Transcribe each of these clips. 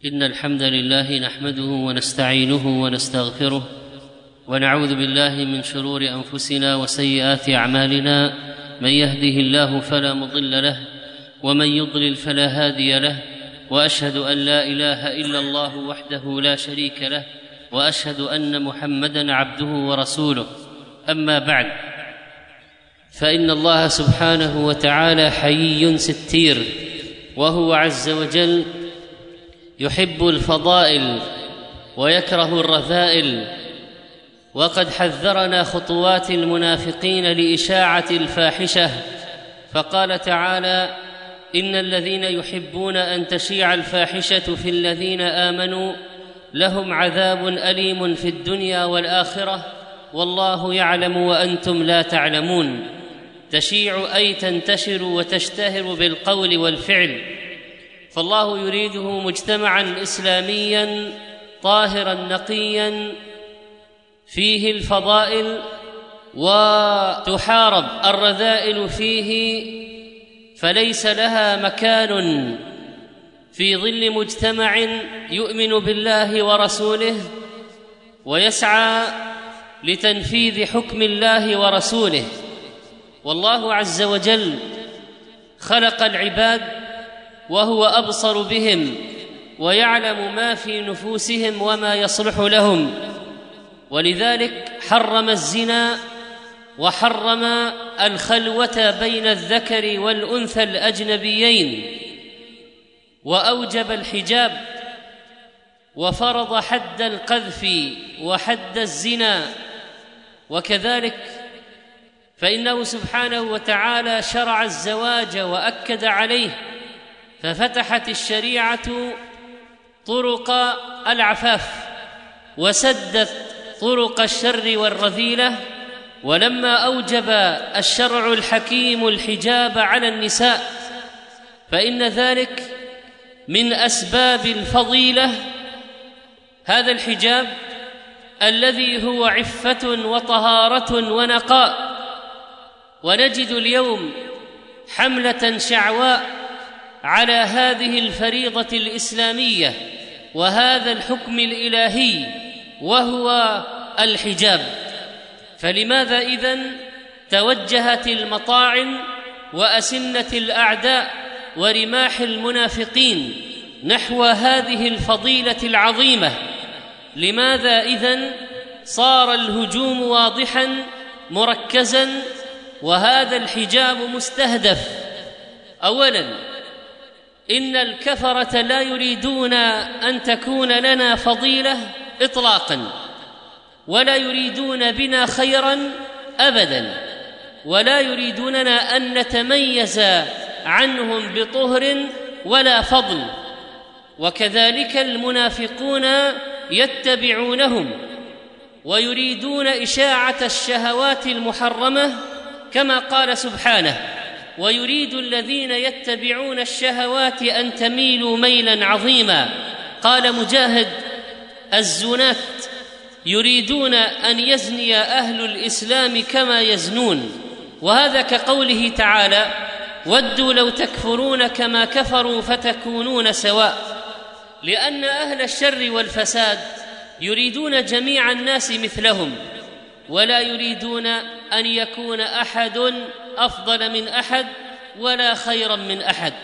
إن الحمد لله نحمده ونستعينه ونستغفره ونعوذ بالله من شرور أنفسنا وسيئات أعمالنا. من يهده الله فلا مضل له ومن يضلل فلا هادي له، وأشهد أن لا إله إلا الله وحده لا شريك له، وأشهد أن محمدًا عبده ورسوله. أما بعد، فإن الله سبحانه وتعالى حيي ستير، وهو عز وجل يحب الفضائل ويكره الرذائل، وقد حذرنا خطوات المنافقين لإشاعة الفاحشة، فقال تعالى: إن الذين يحبون أن تشيع الفاحشة في الذين آمنوا لهم عذاب أليم في الدنيا والآخرة والله يعلم وأنتم لا تعلمون. تشيع أي تنتشر وتشتهر بالقول والفعل، فالله يريده مجتمعاً إسلامياً طاهراً نقياً فيه الفضائل، وتحارب الرذائل فيه، فليس لها مكان في ظل مجتمع يؤمن بالله ورسوله ويسعى لتنفيذ حكم الله ورسوله. والله عز وجل خلق العباد وهو أبصر بهم ويعلم ما في نفوسهم وما يصلح لهم، ولذلك حرم الزنا وحرم الخلوة بين الذكر والأنثى الأجنبيين، وأوجب الحجاب، وفرض حد القذف وحد الزنا. وكذلك فإنه سبحانه وتعالى شرع الزواج وأكد عليه، ففتحت الشريعة طرق العفاف وسدت طرق الشر والرذيلة. ولما أوجب الشرع الحكيم الحجاب على النساء، فإن ذلك من أسباب الفضيلة، هذا الحجاب الذي هو عفة وطهارة ونقاء. ونجد اليوم حملة شعواء على هذه الفريضة الإسلامية وهذا الحكم الإلهي وهو الحجاب. فلماذا إذن توجهت المطاعن وأسنة الأعداء ورماح المنافقين نحو هذه الفضيلة العظيمة؟ لماذا إذن صار الهجوم واضحاً مركزاً وهذا الحجاب مستهدف؟ أولاً، إن الكفرة لا يريدون أن تكون لنا فضيلة إطلاقاً، ولا يريدون بنا خيراً أبداً، ولا يريدوننا أن نتميز عنهم بطهر ولا فضل. وكذلك المنافقون يتبعونهم ويريدون إشاعة الشهوات المحرمة، كما قال سبحانه: ويريد الذين يتبعون الشهوات أن تميلوا ميلاً عظيماً. قال مجاهد: الزنات يريدون أن يزني أهل الإسلام كما يزنون. وهذا كقوله تعالى: ودوا لو تكفرون كما كفروا فتكونون سواء. لأن أهل الشر والفساد يريدون جميع الناس مثلهم، ولا يريدون أن يكون أحد أفضل من أحد ولا خيرا من أحد.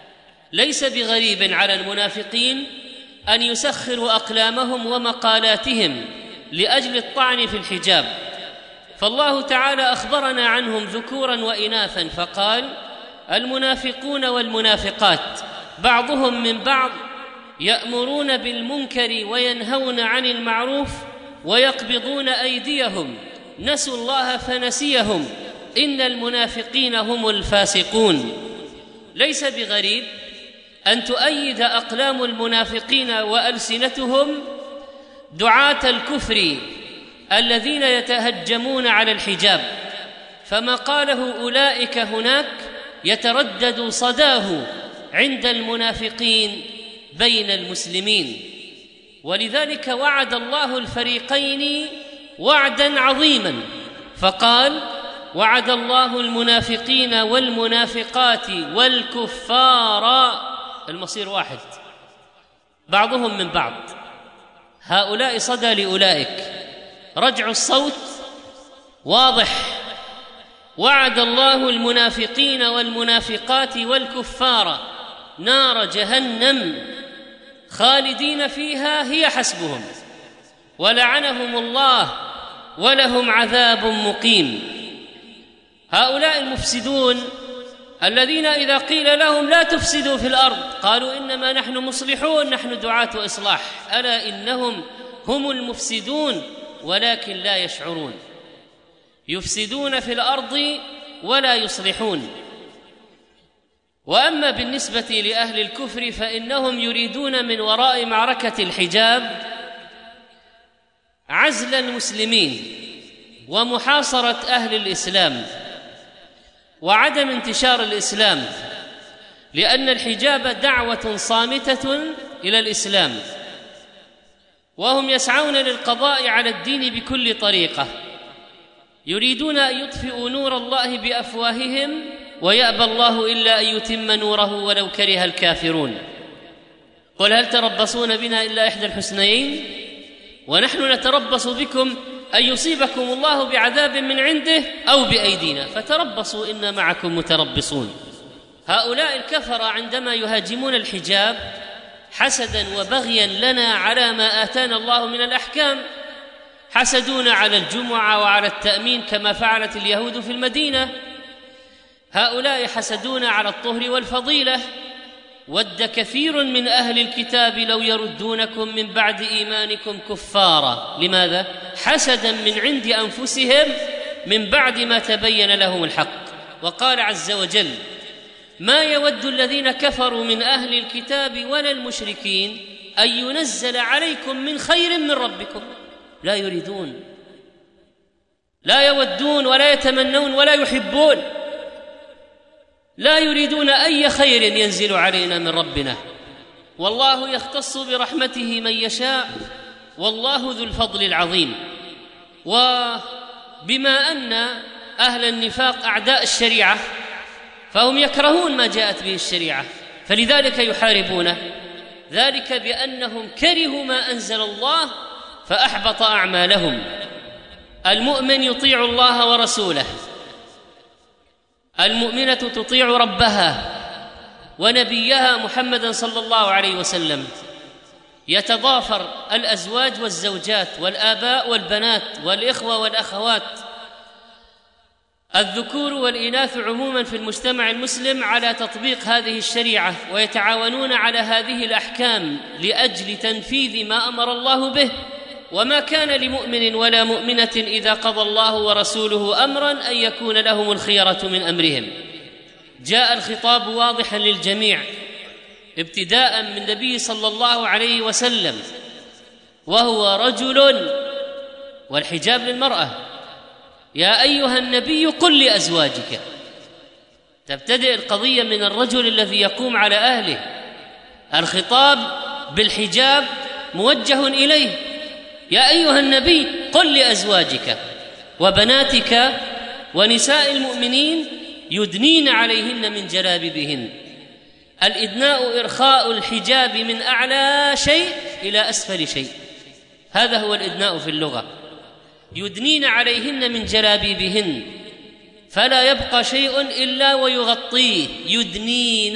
ليس بغريب على المنافقين أن يسخروا أقلامهم ومقالاتهم لأجل الطعن في الحجاب، فالله تعالى أخبرنا عنهم ذكورا وإناثا، فقال: المنافقون والمنافقات بعضهم من بعض يأمرون بالمنكر وينهون عن المعروف ويقبضون أيديهم نسوا الله فنسيهم إن المنافقين هم الفاسقون. ليس بغريب أن تؤيد أقلام المنافقين وألسنتهم دعاة الكفر الذين يتهجمون على الحجاب، فما قاله أولئك هناك يتردد صداه عند المنافقين بين المسلمين. ولذلك وعد الله الفريقين وعداً عظيماً، فقال: وعد الله المنافقين والمنافقات والكفار، المصير واحد، بعضهم من بعض، هؤلاء صدى لأولئك، رجع الصوت واضح. وعد الله المنافقين والمنافقات والكفار نار جهنم خالدين فيها هي حسبهم ولعنهم الله ولهم عذاب مقيم. هؤلاء المفسدون الذين إذا قيل لهم لا تفسدوا في الأرض قالوا إنما نحن مصلحون، نحن دعاة إصلاح. ألا إنهم هم المفسدون ولكن لا يشعرون، يفسدون في الأرض ولا يصلحون. وأما بالنسبة لأهل الكفر فإنهم يريدون من وراء معركة الحجاب عزل المسلمين ومحاصرة أهل الإسلام وعدم انتشار الإسلام، لأن الحجاب دعوة صامتة إلى الإسلام، وهم يسعون للقضاء على الدين بكل طريقة، يريدون أن يطفئوا نور الله بأفواههم ويأبى الله إلا أن يتم نوره ولو كره الكافرون. قل هل تربصون بنا إلا إحدى الحسنيين ونحن نتربص بكم أن يصيبكم الله بعذاب من عنده أو بأيدينا فتربصوا إنا معكم متربصون. هؤلاء الكفرة عندما يهاجمون الحجاب حسدا وبغيا لنا على ما آتانا الله من الأحكام، حسدون على الجمعة وعلى التأمين كما فعلت اليهود في المدينة. هؤلاء حسدون على الطهر والفضيلة. ود كثير من أهل الكتاب لو يردونكم من بعد إيمانكم كفارا. لماذا؟ حسدا من عند أنفسهم من بعد ما تبين لهم الحق. وقال عز وجل: ما يود الذين كفروا من أهل الكتاب ولا المشركين أن ينزل عليكم من خير من ربكم. لا يريدون، لا يودون ولا يتمنون ولا يحبون، لا يريدون أي خير ينزل علينا من ربنا. والله يختص برحمته من يشاء والله ذو الفضل العظيم. وبما أن أهل النفاق أعداء الشريعة فهم يكرهون ما جاءت به الشريعة، فلذلك يحاربونه، ذلك بأنهم كرهوا ما أنزل الله فأحبط أعمالهم. المؤمن يطيع الله ورسوله، المؤمنة تطيع ربها ونبيها محمدا صلى الله عليه وسلم. يتضافر الأزواج والزوجات والآباء والبنات والإخوة والأخوات، الذكور والإناث عموما في المجتمع المسلم على تطبيق هذه الشريعة، ويتعاونون على هذه الأحكام لأجل تنفيذ ما أمر الله به. وما كان لمؤمن ولا مؤمنة إذا قضى الله ورسوله أمرا أن يكون لهم الخيرة من أمرهم. جاء الخطاب واضحا للجميع ابتداء من النبي صلى الله عليه وسلم وهو رجل، والحجاب للمرأة. يا أيها النبي قل لأزواجك. تبتدئ القضية من الرجل الذي يقوم على أهله. الخطاب بالحجاب موجه إليه. يا أيها النبي قل لأزواجك وبناتك ونساء المؤمنين يدنين عليهن من جلابيبهن. الإدناء إرخاء الحجاب من أعلى شيء إلى أسفل شيء، هذا هو الإدناء في اللغة. يدنين عليهن من جلابيبهن فلا يبقى شيء إلا ويغطيه، يدنين.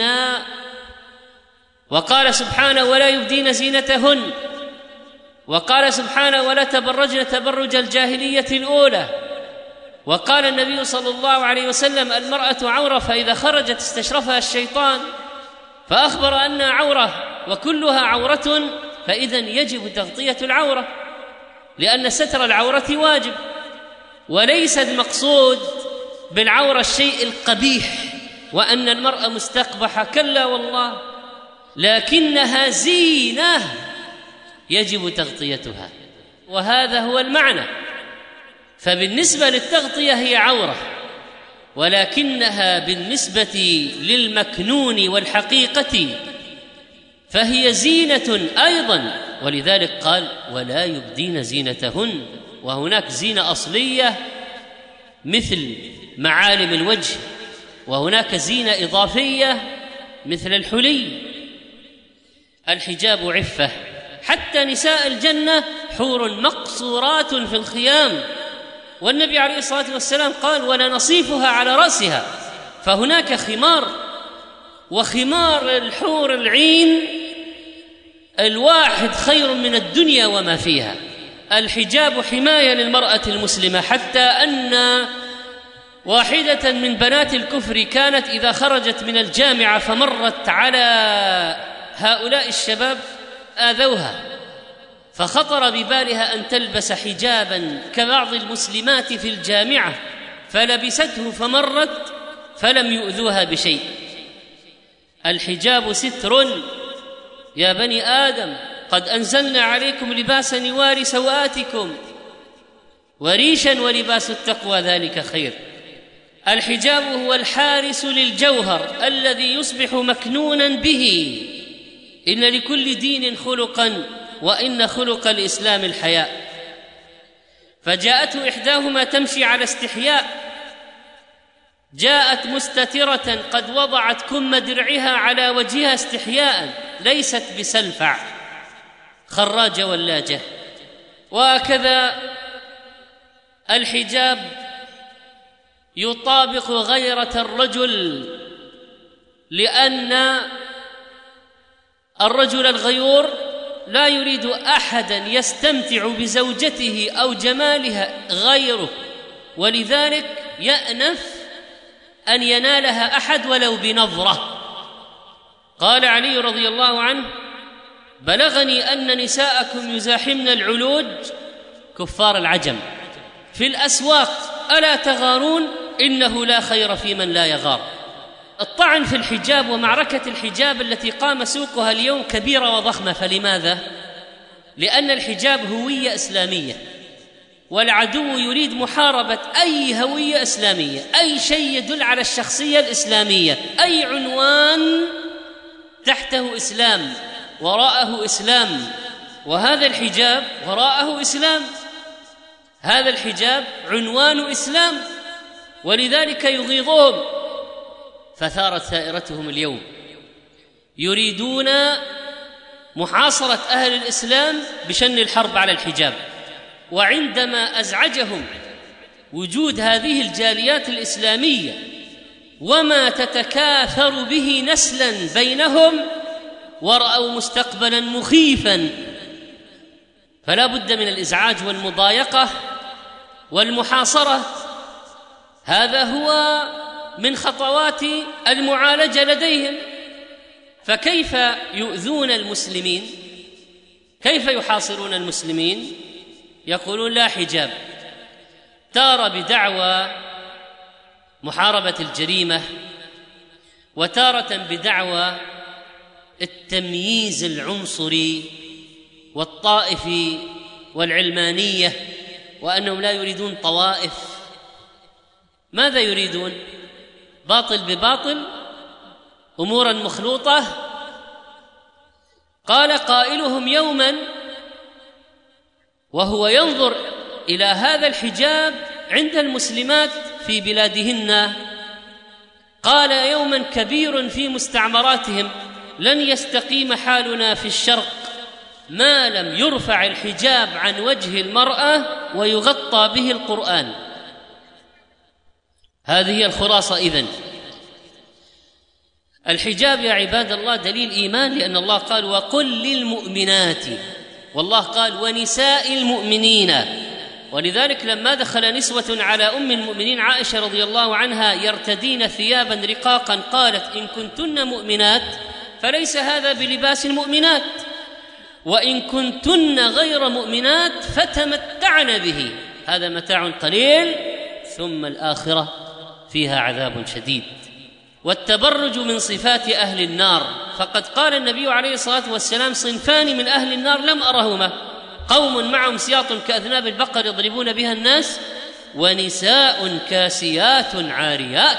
وقال سبحانه: ولا يبدين زينتهن. وقال سبحانه: ولا تبرجن تبرج الجاهلية الأولى. وقال النبي صلى الله عليه وسلم: المرأة عورة فإذا خرجت استشرفها الشيطان، فأخبر أنها عورة وكلها عورة، فإذا يجب تغطية العورة، لأن ستر العورة واجب، وليس المقصود بالعورة الشيء القبيح وأن المرأة مستقبحة، كلا والله، لكنها زينة يجب تغطيتها، وهذا هو المعنى. فبالنسبة للتغطية هي عورة، ولكنها بالنسبة للمكنون والحقيقة فهي زينة أيضا. ولذلك قال: ولا يبدين زينتهن. وهناك زينة أصلية مثل معالم الوجه، وهناك زينة إضافية مثل الحلي. الحجاب عفة، حتى نساء الجنة حور مقصورات في الخيام، والنبي عليه الصلاة والسلام قال ولنصيفها على رأسها. فهناك خمار، وخمار الحور العين الواحد خير من الدنيا وما فيها. الحجاب حماية للمرأة المسلمة، حتى أن واحدة من بنات الكفر كانت إذا خرجت من الجامعة فمرت على هؤلاء الشباب آذوها، فخطر ببالها أن تلبس حجابا كبعض المسلمات في الجامعة، فلبسته فمرت فلم يؤذوها بشيء. الحجاب ستر يا بني آدم، قد أنزلنا عليكم لباسا يواري سوآتكم وريشا ولباس التقوى ذلك خير. الحجاب هو الحارس للجوهر الذي يصبح مكنونا به. إن لكل دين خلقا، وإن خلق الإسلام الحياء. فجاءته إحداهما تمشي على استحياء، جاءت مستترة قد وضعت كم درعها على وجهها استحياء، ليست بسلفع خراجة ولاجة. وهكذا الحجاب يطابق غيرة الرجل، لأن الرجل الغيور لا يريد أحدا يستمتع بزوجته أو جمالها غيره، ولذلك يأنف أن ينالها أحد ولو بنظرة. قال علي رضي الله عنه: بلغني أن نساءكم يزاحمن العلوج كفار العجم في الأسواق، ألا تغارون؟ إنه لا خير في من لا يغار. الطعن في الحجاب ومعركة الحجاب التي قام سوقها اليوم كبيرة وضخمة. فلماذا؟ لأن الحجاب هوية إسلامية، والعدو يريد محاربة أي هوية إسلامية، أي شيء يدل على الشخصية الإسلامية، أي عنوان تحته إسلام وراءه إسلام. وهذا الحجاب وراءه إسلام، هذا الحجاب عنوان إسلام، ولذلك يغيظهم. فثارت ثائرتهم اليوم، يريدون محاصرة أهل الإسلام بشن الحرب على الحجاب. وعندما أزعجهم وجود هذه الجاليات الإسلامية وما تتكاثر به نسلا بينهم، ورأوا مستقبلا مخيفا، فلا بد من الإزعاج والمضايقة والمحاصرة. هذا هو من خطوات المعالجة لديهم. فكيف يؤذون المسلمين؟ كيف يحاصرون المسلمين؟ يقولون لا حجاب، تارة بدعوى محاربة الجريمة، وتارة بدعوى التمييز العنصري والطائفي والعلمانية، وأنهم لا يريدون طوائف. ماذا يريدون؟ باطل بباطل، أمورا مخلوطة. قال قائلهم يوما وهو ينظر إلى هذا الحجاب عند المسلمات في بلادهن، قال يوما كبير في مستعمراتهم: لن يستقيم حالنا في الشرق ما لم يرفع الحجاب عن وجه المرأة ويغطى به القرآن. هذه هي الخلاصة. إذن الحجاب يا عباد الله دليل إيمان، لأن الله قال: وقل للمؤمنات، والله قال: ونساء المؤمنين. ولذلك لما دخل نسوة على أم المؤمنين عائشة رضي الله عنها يرتدين ثيابا رقاقا، قالت: إن كنتن مؤمنات فليس هذا بلباس المؤمنات، وإن كنتن غير مؤمنات فتمتعن به، هذا متاع قليل ثم الآخرة فيها عذاب شديد. والتبرج من صفات أهل النار، فقد قال النبي عليه الصلاة والسلام: صنفان من أهل النار لم أرهما، قوم معهم سياط كأذناب البقر يضربون بها الناس، ونساء كاسيات عاريات.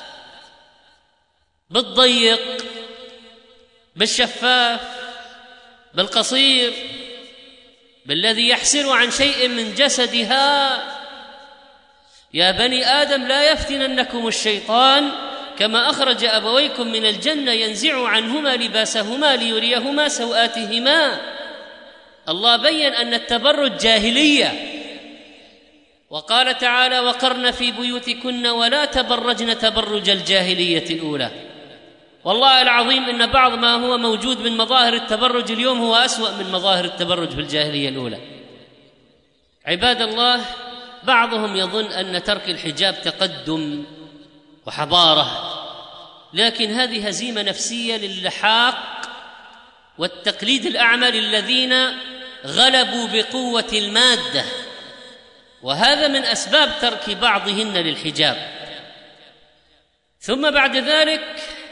بالضيق، بالشفاف، بالقصير، بالذي يحسر عن شيء من جسدها. يا بني آدم لا يفتننكم الشيطان كما أخرج أبويكم من الجنة ينزع عنهما لباسهما ليريهما سوآتهما. الله بين أن التبرج جاهلية، وقال تعالى: وقرن في بيوتكن ولا تبرجن تبرج الجاهلية الأولى. والله العظيم إن بعض ما هو موجود من مظاهر التبرج اليوم هو أسوأ من مظاهر التبرج في الجاهلية الأولى. عباد الله، بعضهم يظن أن ترك الحجاب تقدم وحضارة، لكن هذه هزيمة نفسية للحاق والتقليد الأعمى للذين غلبوا بقوة المادة، وهذا من أسباب ترك بعضهن للحجاب. ثم بعد ذلك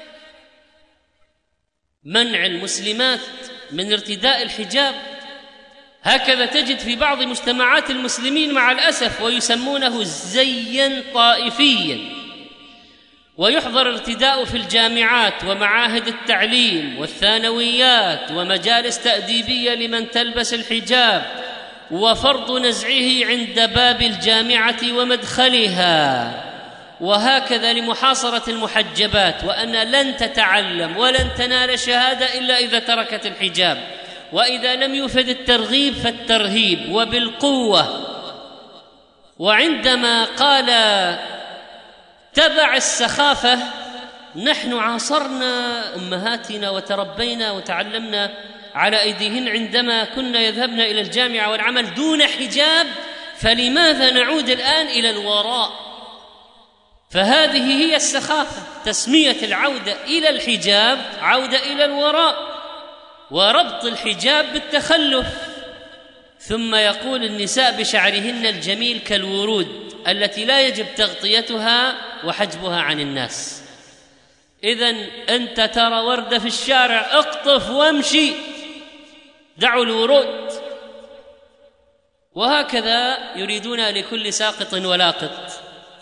منع المسلمات من ارتداء الحجاب، هكذا تجد في بعض مجتمعات المسلمين مع الأسف، ويسمونه زيا طائفيا، ويحظر ارتداء في الجامعات ومعاهد التعليم والثانويات ومجالس تأديبية لمن تلبس الحجاب، وفرض نزعه عند باب الجامعة ومدخلها، وهكذا لمحاصرة المحجبات، وأن لن تتعلم ولن تنال شهادة إلا إذا تركت الحجاب، وإذا لم يفد الترغيب فالترهيب وبالقوة. وعندما قال تبع السخافة، نحن عاصرنا أمهاتنا وتربينا وتعلمنا على أيديهن عندما كنا يذهبن إلى الجامعة والعمل دون حجاب، فلماذا نعود الآن إلى الوراء؟ فهذه هي السخافة، تسمية العودة إلى الحجاب عودة إلى الوراء، وربط الحجاب بالتخلف. ثم يقول النساء بشعرهن الجميل كالورود التي لا يجب تغطيتها وحجبها عن الناس. إذن أنت ترى وردة في الشارع اقطف وامشي، دعوا الورود. وهكذا يريدون لكل ساقط ولاقط.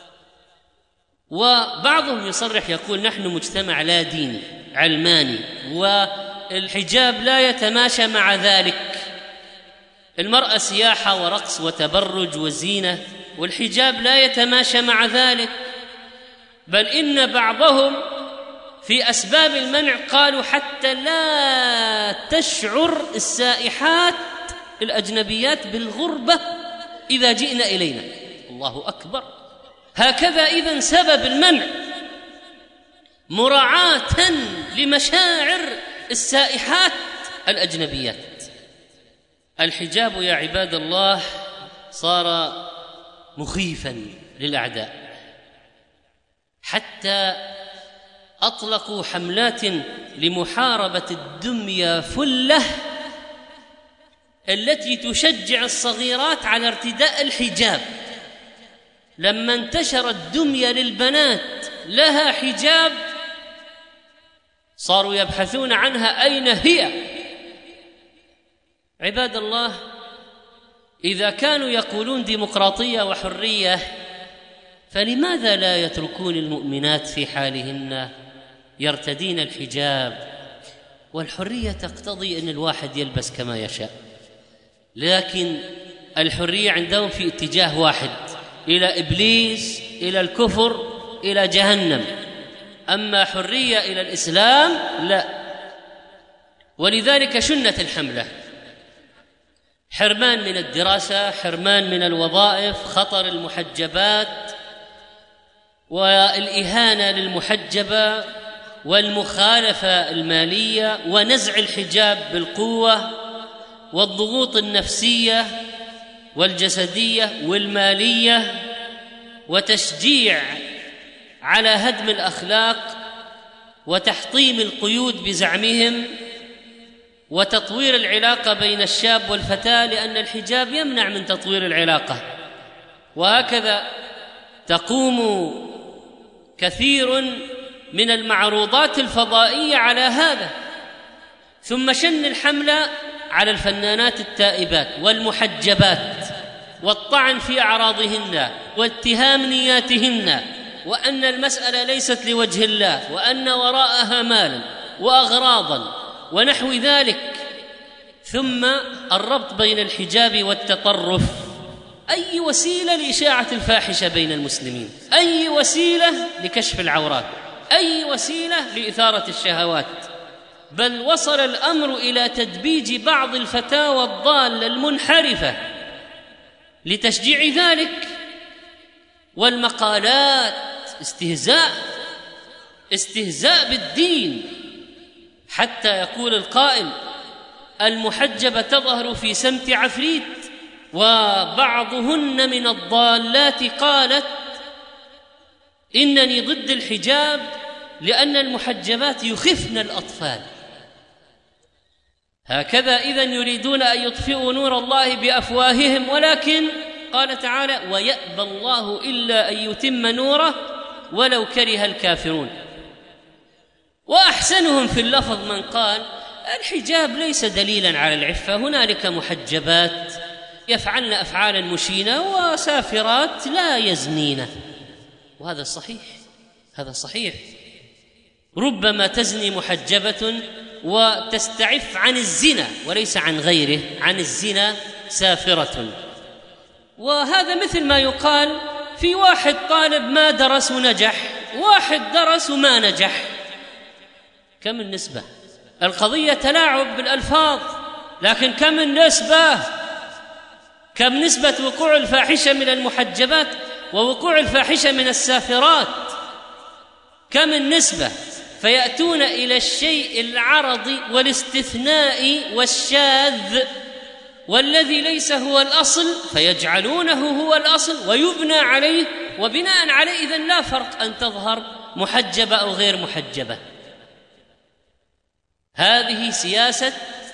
وبعضهم يصرح يقول نحن مجتمع لا ديني علماني، والحجاب لا يتماشى مع ذلك. المرأة سياحة ورقص وتبرج وزينة، والحجاب لا يتماشى مع ذلك. بل إن بعضهم في أسباب المنع قالوا حتى لا تشعر السائحات الأجنبيات بالغربة إذا جئنا إلينا. الله أكبر! هكذا إذن سبب المنع مراعاة لمشاعر السائحات الأجنبيات. الحجاب يا عباد الله صار مخيفا للأعداء، حتى أطلقوا حملات لمحاربة الدمية فلة التي تشجع الصغيرات على ارتداء الحجاب. لما انتشرت دمية للبنات لها حجاب صاروا يبحثون عنها أين هي. عباد الله، إذا كانوا يقولون ديمقراطية وحرية، فلماذا لا يتركون المؤمنات في حالهن يرتدين الحجاب؟ والحرية تقتضي أن الواحد يلبس كما يشاء، لكن الحرية عندهم في اتجاه واحد، إلى إبليس، إلى الكفر، إلى جهنم. أما حرية إلى الإسلام لا. ولذلك شنت الحملة، حرمان من الدراسة، حرمان من الوظائف، خطر المحجبات والإهانة للمحجبة والمخالفة المالية ونزع الحجاب بالقوة والضغوط النفسية والجسدية والمالية، وتشجيع على هدم الأخلاق وتحطيم القيود بزعمهم، وتطوير العلاقة بين الشاب والفتاة، لأن الحجاب يمنع من تطوير العلاقة. وهكذا تقوم كثير من المعروضات الفضائية على هذا. ثم شن الحملة على الفنانات التائبات والمحجبات والطعن في أعراضهن واتهام نياتهن، وأن المسألة ليست لوجه الله، وأن وراءها مالا وأغراضا ونحو ذلك. ثم الربط بين الحجاب والتطرف، أي وسيلة لإشاعة الفاحشة بين المسلمين، أي وسيلة لكشف العورات، أي وسيلة لإثارة الشهوات، بل وصل الأمر إلى تدبيج بعض الفتاوى الضالة المنحرفة لتشجيع ذلك، والمقالات استهزاء بالدين، حتى يقول القائل: المحجبة تظهر في سمت عفريت. وبعضهن من الضالات قالت: إنني ضد الحجاب لأن المحجبات يخفن الأطفال. هكذا إذن يريدون أن يطفئوا نور الله بأفواههم، ولكن قال تعالى: ويأبى الله إلا أن يتم نوره ولو كره الكافرون. وأحسنهم في اللفظ من قال: الحجاب ليس دليلا على العفة، هنالك محجبات يفعلن أفعالا مشينة وسافرات لا يزنين. وهذا صحيح، هذا صحيح. ربما تزني محجبة وتستعف عن الزنا وليس عن غيره، عن الزنا سافرة. وهذا مثل ما يقال في واحد طالب ما درس ونجح، واحد درس وما نجح. كم النسبة؟ القضية تلاعب بالألفاظ، لكن كم النسبة؟ كم نسبة وقوع الفاحشة من المحجبات ووقوع الفاحشة من السافرات؟ كم النسبة؟ فيأتون إلى الشيء العرضي والاستثناء والشاذ والذي ليس هو الأصل فيجعلونه هو الأصل ويبنى عليه، وبناء عليه إذن لا فرق أن تظهر محجبة أو غير محجبة. هذه سياسة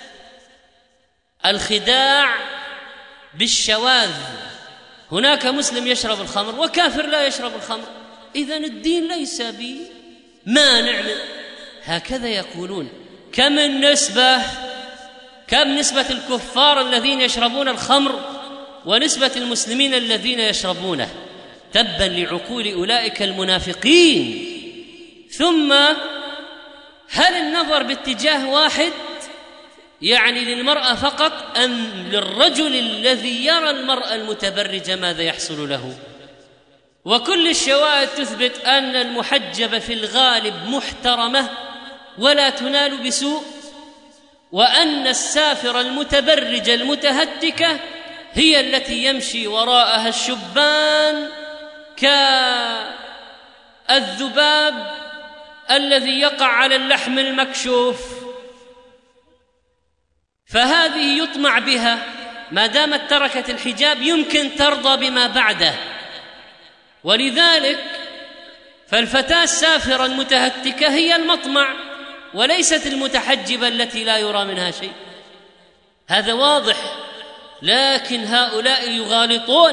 الخداع بالشواذ. هناك مسلم يشرب الخمر وكافر لا يشرب الخمر، إذن الدين ليس بمانع. هكذا يقولون. كم النسبة؟ كم نسبة الكفار الذين يشربون الخمر ونسبة المسلمين الذين يشربونه؟ تبا لعقول أولئك المنافقين. ثم هل النظر باتجاه واحد يعني للمرأة فقط، أم للرجل الذي يرى المرأة المتبرجة ماذا يحصل له؟ وكل الشواهد تثبت أن المحجبة في الغالب محترمة ولا تنال بسوء، وأن السافرة المتبرجة المتهتكة هي التي يمشي وراءها الشبان كالذباب الذي يقع على اللحم المكشوف. فهذه يطمع بها، ما دامت تركت الحجاب يمكن ترضى بما بعده. ولذلك فالفتاة السافرة المتهتكة هي المطمع وليست المتحجبة التي لا يرى منها شيء. هذا واضح. لكن هؤلاء يغالطون.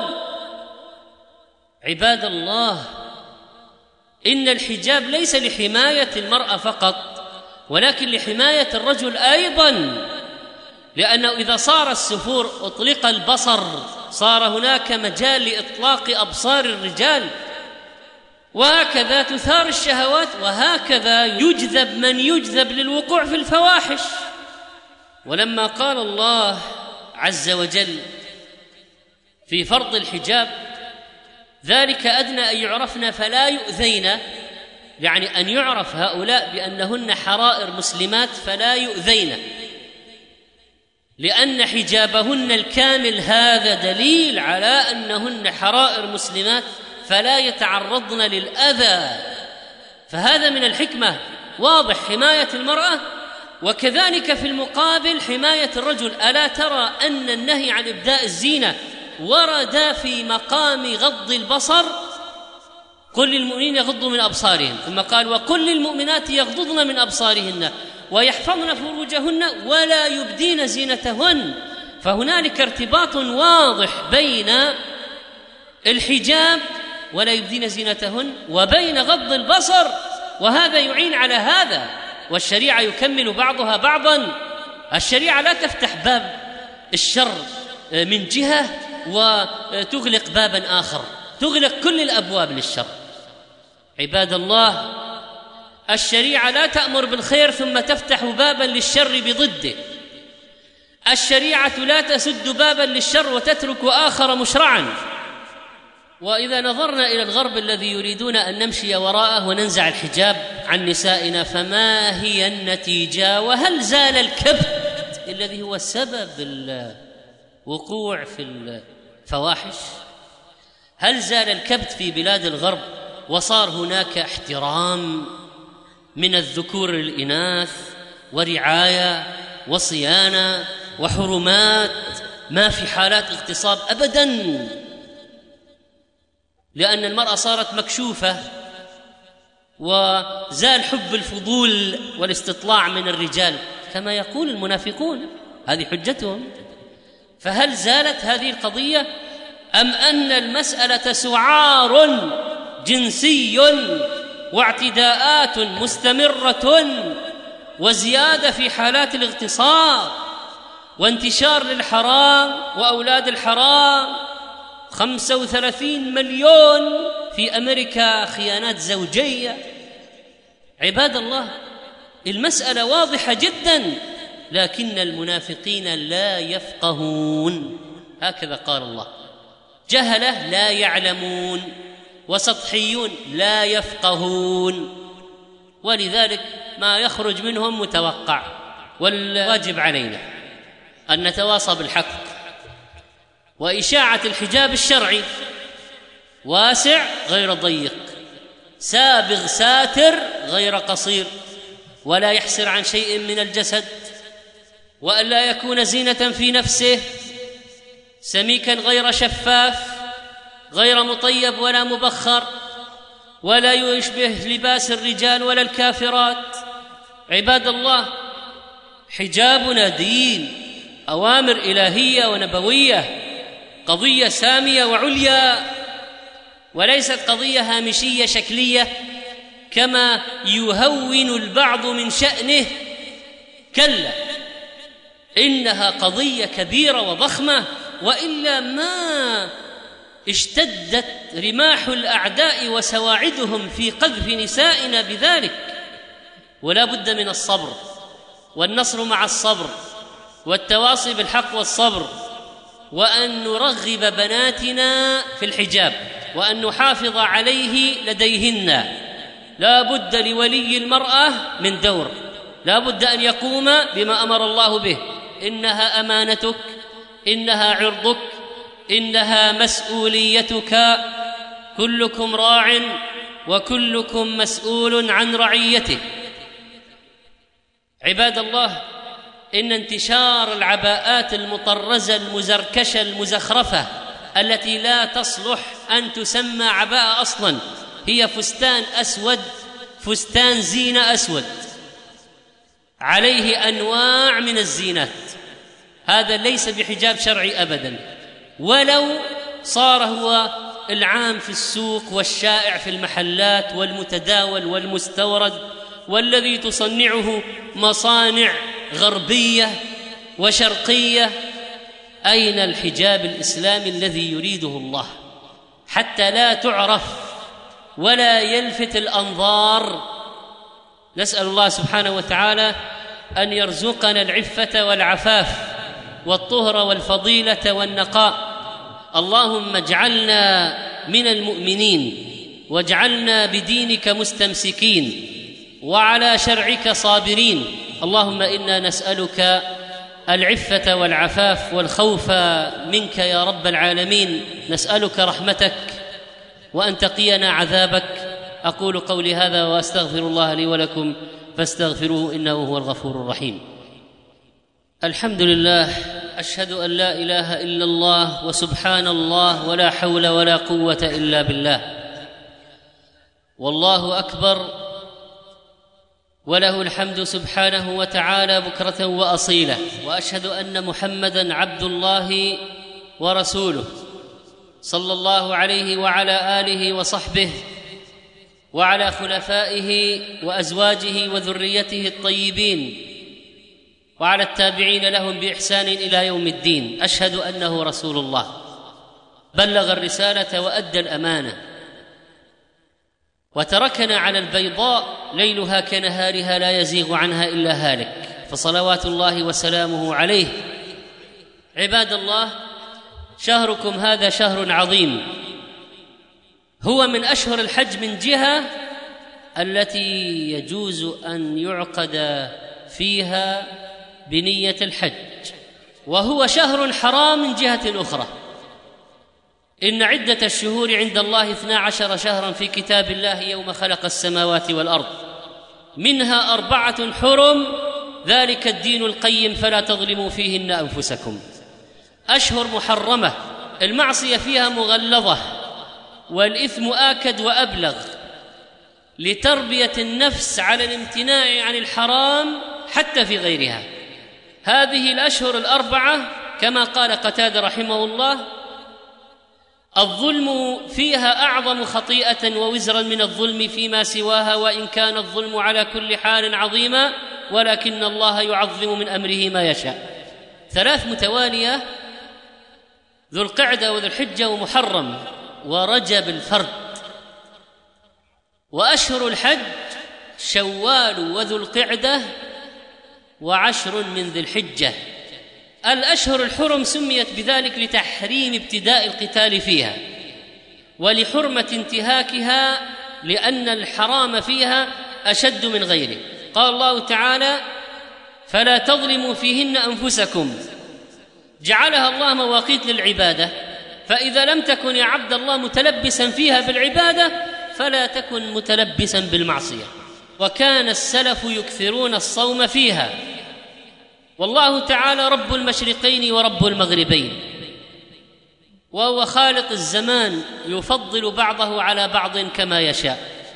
عباد الله، إن الحجاب ليس لحماية المرأة فقط، ولكن لحماية الرجل أيضا، لأنه إذا صار السفور أطلق البصر صار هناك مجال لإطلاق أبصار الرجال، وهكذا تثار الشهوات، وهكذا يجذب من يجذب للوقوع في الفواحش. ولما قال الله عز وجل في فرض الحجاب: ذلك أدنى أن يعرفن فلا يؤذين، يعني أن يعرف هؤلاء بأنهن حرائر مسلمات فلا يؤذين، لأن حجابهن الكامل هذا دليل على أنهن حرائر مسلمات فلا يتعرضن للأذى. فهذا من الحكمة واضح، حماية المرأة، وكذلك في المقابل حماية الرجل. ألا ترى أن النهي عن إبداء الزينة ورد في مقام غض البصر؟ قل للمؤمنين يغضوا من أبصارهم، ثم قال: وقل للمؤمنات يغضضن من أبصارهن ويحفظن فروجهن ولا يبدين زينتهن. فهنالك ارتباط واضح بين الحجاب ولا يبدين زينتهن وبين غض البصر، وهذا يعين على هذا، والشريعة يكمل بعضها بعضا. الشريعة لا تفتح باب الشر من جهة وتغلق بابا آخر، تغلق كل الأبواب للشر. عباد الله، الشريعة لا تأمر بالخير ثم تفتح بابا للشر بضده. الشريعة لا تسد بابا للشر وتترك آخر مشرعا. وإذا نظرنا إلى الغرب الذي يريدون أن نمشي وراءه وننزع الحجاب عن نسائنا، فما هي النتيجة؟ وهل زال الكبت الذي هو سبب الوقوع في الفواحش؟ هل زال الكبت في بلاد الغرب وصار هناك احترام من الذكور للإناث ورعاية وصيانة وحرمات، ما في حالات اغتصاب أبداً، لأن المرأة صارت مكشوفة وزال حب الفضول والاستطلاع من الرجال كما يقول المنافقون، هذه حجتهم. فهل زالت هذه القضية أم أن المسألة سعار جنسي واعتداءات مستمرة وزيادة في حالات الاغتصاب وانتشار للحرام وأولاد الحرام؟ 35 مليون في أمريكا خيانات زوجية. عباد الله، المسألة واضحة جدا، لكن المنافقين لا يفقهون، هكذا قال الله: جهلة لا يعلمون وسطحيون لا يفقهون، ولذلك ما يخرج منهم متوقع. والواجب علينا أن نتواصى بالحق، وإشاعة الحجاب الشرعي واسع غير ضيق، سابغ ساتر غير قصير، ولا يحسر عن شيء من الجسد، وأن لا يكون زينة في نفسه، سميكا غير شفاف، غير مطيب ولا مبخر، ولا يشبه لباس الرجال ولا الكافرات. عباد الله، حجابنا دين، أوامر إلهية ونبوية، قضية سامية وعليا، وليست قضية هامشية شكلية كما يهون البعض من شأنه. كلا، إنها قضية كبيرة وضخمة، وإلا ما اشتدت رماح الأعداء وسواعدهم في قذف نسائنا بذلك. ولا بد من الصبر، والنصر مع الصبر، والتواصي بالحق والصبر، وأن نرغب بناتنا في الحجاب، وأن نحافظ عليه لديهن. لا بد لولي المرأة من دور، لا بد أن يقوم بما أمر الله به: إنها أمانتك، إنها عرضك، إنها مسؤوليتك، كلكم راع وكلكم مسؤول عن رعيته. عباد الله، إن انتشار العباءات المطرزة المزركشة المزخرفة التي لا تصلح أن تسمى عباءة أصلاً، هي فستان أسود، فستان زينة أسود عليه أنواع من الزينات، هذا ليس بحجاب شرعي أبداً، ولو صار هو العام في السوق والشائع في المحلات والمتداول والمستورد، والذي تصنعه مصانع غربية وشرقية. أين الحجاب الإسلامي الذي يريده الله حتى لا تعرف ولا يلفت الأنظار؟ نسأل الله سبحانه وتعالى أن يرزقنا العفة والعفاف والطهر والفضيلة والنقاء. اللهم اجعلنا من المؤمنين، واجعلنا بدينك مستمسكين وعلى شرعك صابرين. اللهم إنا نسألك العفة والعفاف والخوف منك يا رب العالمين، نسألك رحمتك وأن تقينا عذابك. أقول قولي هذا وأستغفر الله لي ولكم فاستغفروه إنه هو الغفور الرحيم. الحمد لله، أشهد أن لا إله إلا الله وسبحان الله ولا حول ولا قوة إلا بالله، والله أكبر وله الحمد سبحانه وتعالى بكرة وأصيلة. وأشهد أن محمدًا عبد الله ورسوله صلى الله عليه وعلى آله وصحبه وعلى خلفائه وأزواجه وذريته الطيبين وعلى التابعين لهم بإحسان إلى يوم الدين. أشهد أنه رسول الله، بلغ الرسالة وأدى الأمانة وتركنا على البيضاء ليلها كنهارها لا يزيغ عنها إلا هالك، فصلوات الله وسلامه عليه. عباد الله، شهركم هذا شهر عظيم، هو من أشهر الحج من جهة التي يجوز أن يعقد فيها بنية الحج، وهو شهر حرام من جهة أخرى. إن عدة الشهور عند الله 12 شهرا في كتاب الله يوم خلق السماوات والأرض، منها 4 حرم، ذلك الدين القيم فلا تظلموا فيهن أنفسكم. أشهر محرمة، المعصية فيها مغلظة والإثم آكد وأبلغ، لتربية النفس على الامتناع عن الحرام حتى في غيرها. هذه الأشهر 4 كما قال قتادة رحمه الله: الظلم فيها أعظم خطيئة ووزرا من الظلم فيما سواها، وإن كان الظلم على كل حال عظيما، ولكن الله يعظم من أمره ما يشاء. 3 متوالية: ذو القعدة وذو الحجة ومحرم ورجب الفرد. وأشهر الحج شوال وذو القعدة و10 من ذي الحجة. الأشهر الحرم سميت بذلك لتحريم ابتداء القتال فيها ولحرمة انتهاكها، لأن الحرام فيها أشد من غيره. قال الله تعالى: فلا تظلموا فيهن أنفسكم. جعلها الله مواقيت للعبادة، فإذا لم تكن يا عبد الله متلبسا فيها بالعبادة فلا تكن متلبسا بالمعصية. وكان السلف يكثرون الصوم فيها، والله تعالى رب المشرقين ورب المغربين، وهو خالق الزمان يفضل بعضه على بعض كما يشاء.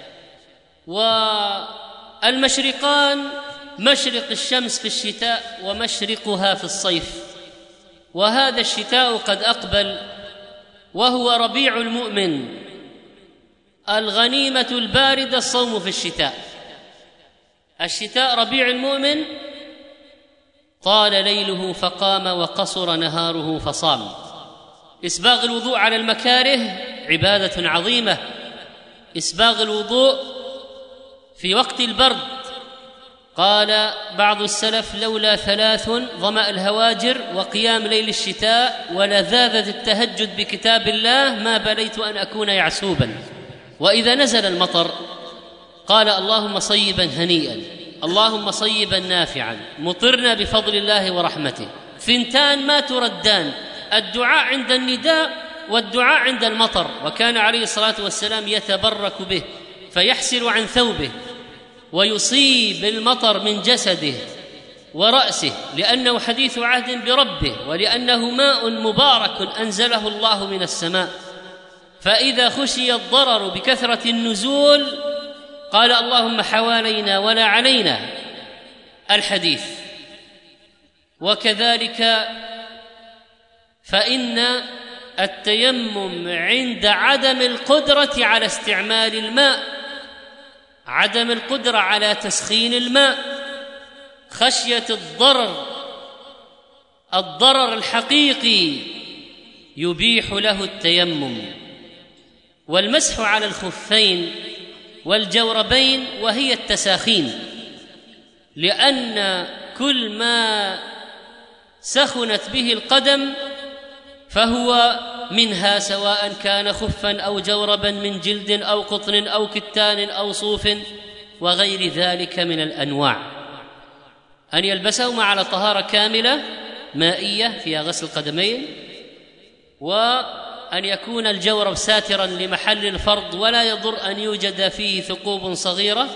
والمشرقان مشرق الشمس في الشتاء ومشرقها في الصيف، وهذا الشتاء قد أقبل وهو ربيع المؤمن. الغنيمة الباردة الصوم في الشتاء. الشتاء ربيع المؤمن، طال ليله فقام وقصر نهاره فصام. إسباغ الوضوء على المكاره عبادة عظيمة. إسباغ الوضوء في وقت البرد، قال بعض السلف: لولا 3 ظمأ الهواجر وقيام ليل الشتاء ولذاذة التهجد بكتاب الله ما بليت أن أكون يعسوبا. وإذا نزل المطر قال: اللهم صيبا هنيئا، اللهم صيبا نافعا، مطرنا بفضل الله ورحمته. 2 ما تردان: الدعاء عند النداء والدعاء عند المطر. وكان عليه الصلاة والسلام يتبرك به فيحسر عن ثوبه ويصيب المطر من جسده ورأسه، لأنه حديث عهد بربه، ولأنه ماء مبارك أنزله الله من السماء. فإذا خشي الضرر بكثرة النزول قال: اللهم حوالينا ولا علينا، الحديث. وكذلك فإن التيمم عند عدم القدرة على استعمال الماء، عدم القدرة على تسخين الماء، خشية الضرر الحقيقي يبيح له التيمم. والمسح على الخفين والجوربين وهي التساخين، لأن كل ما سخنت به القدم فهو منها، سواء كان خفا أو جوربا من جلد أو قطن أو كتان أو صوف وغير ذلك من الأنواع، أن يلبسهما على طهارة كاملة مائية فيها غسل القدمين، وأن يكون الجورب ساترا لمحل الفرض ولا يضر أن يوجد فيه ثقوب صغيرة،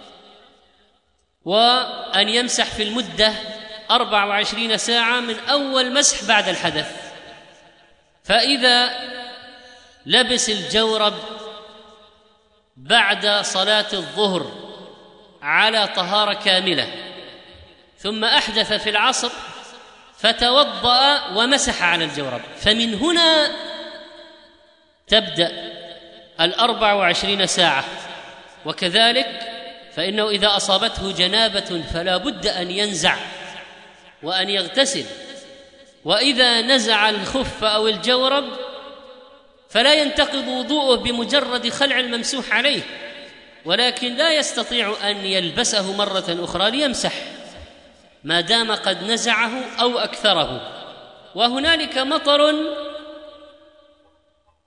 وأن يمسح في المدة 24 ساعة من أول مسح بعد الحدث. فإذا لبس الجورب بعد صلاة الظهر على طهارة كاملة ثم أحدث في العصر فتوضأ ومسح على الجورب، فمن هنا تبدأ 24 ساعة. وكذلك فإنه إذا أصابته جنابة فلا بد أن ينزع وأن يغتسل، وإذا نزع الخف أو الجورب فلا ينتقض وضوءه بمجرد خلع الممسوح عليه، ولكن لا يستطيع أن يلبسه مرة أخرى ليمسح ما دام قد نزعه أو أكثره. وهنالك مطر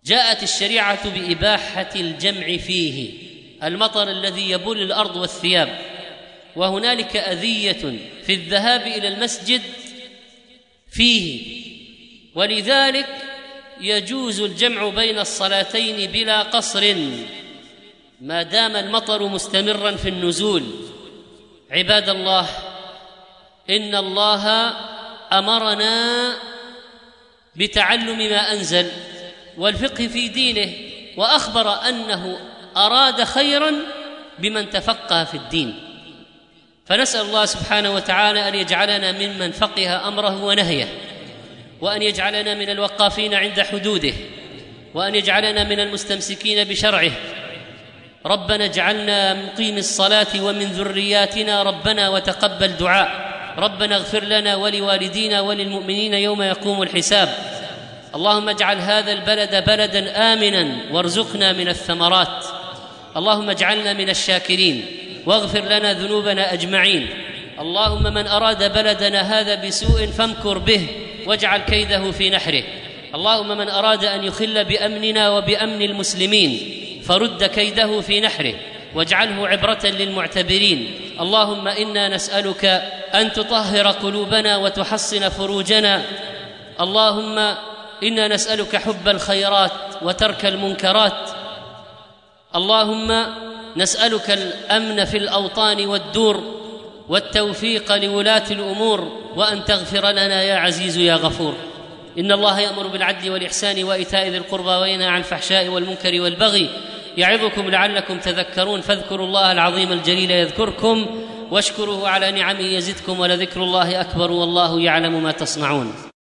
جاءت الشريعة بإباحة الجمع فيه، المطر الذي يبل الأرض والثياب، وهنالك أذية في الذهاب إلى المسجد فيه، ولذلك يجوز الجمع بين الصلاتين بلا قصر ما دام المطر مستمرا في النزول. عباد الله، إن الله أمرنا بتعلم ما أنزل والفقه في دينه، وأخبر أنه أراد خيرا بمن تفقه في الدين، فنسأل الله سبحانه وتعالى أن يجعلنا ممن فقه أمره ونهيه، وأن يجعلنا من الوقافين عند حدوده، وأن يجعلنا من المستمسكين بشرعه. ربنا اجعلنا مقيم الصلاة ومن ذرياتنا ربنا وتقبل دعاء. ربنا اغفر لنا ولوالدينا وللمؤمنين يوم يقوم الحساب. اللهم اجعل هذا البلد بلدا آمنا وارزقنا من الثمرات. اللهم اجعلنا من الشاكرين واغفر لنا ذنوبنا أجمعين. اللهم من أراد بلدنا هذا بسوء فامكر به واجعل كيده في نحره. اللهم من أراد أن يخل بأمننا وبأمن المسلمين فرد كيده في نحره واجعله عبرة للمعتبرين. اللهم إنا نسألك أن تطهر قلوبنا وتحصن فروجنا. اللهم إنا نسألك حب الخيرات وترك المنكرات. اللهم نسألك الأمن في الأوطان والدور والتوفيق لولاة الأمور، وأن تغفر لنا يا عزيز يا غفور. إن الله يأمر بالعدل والإحسان وإيتاء ذي القربى وينهى عن الفحشاء والمنكر والبغي يعظكم لعلكم تذكرون. فاذكروا الله العظيم الجليل يذكركم واشكروه على نعمه يزدكم، ولذكر الله أكبر والله يعلم ما تصنعون.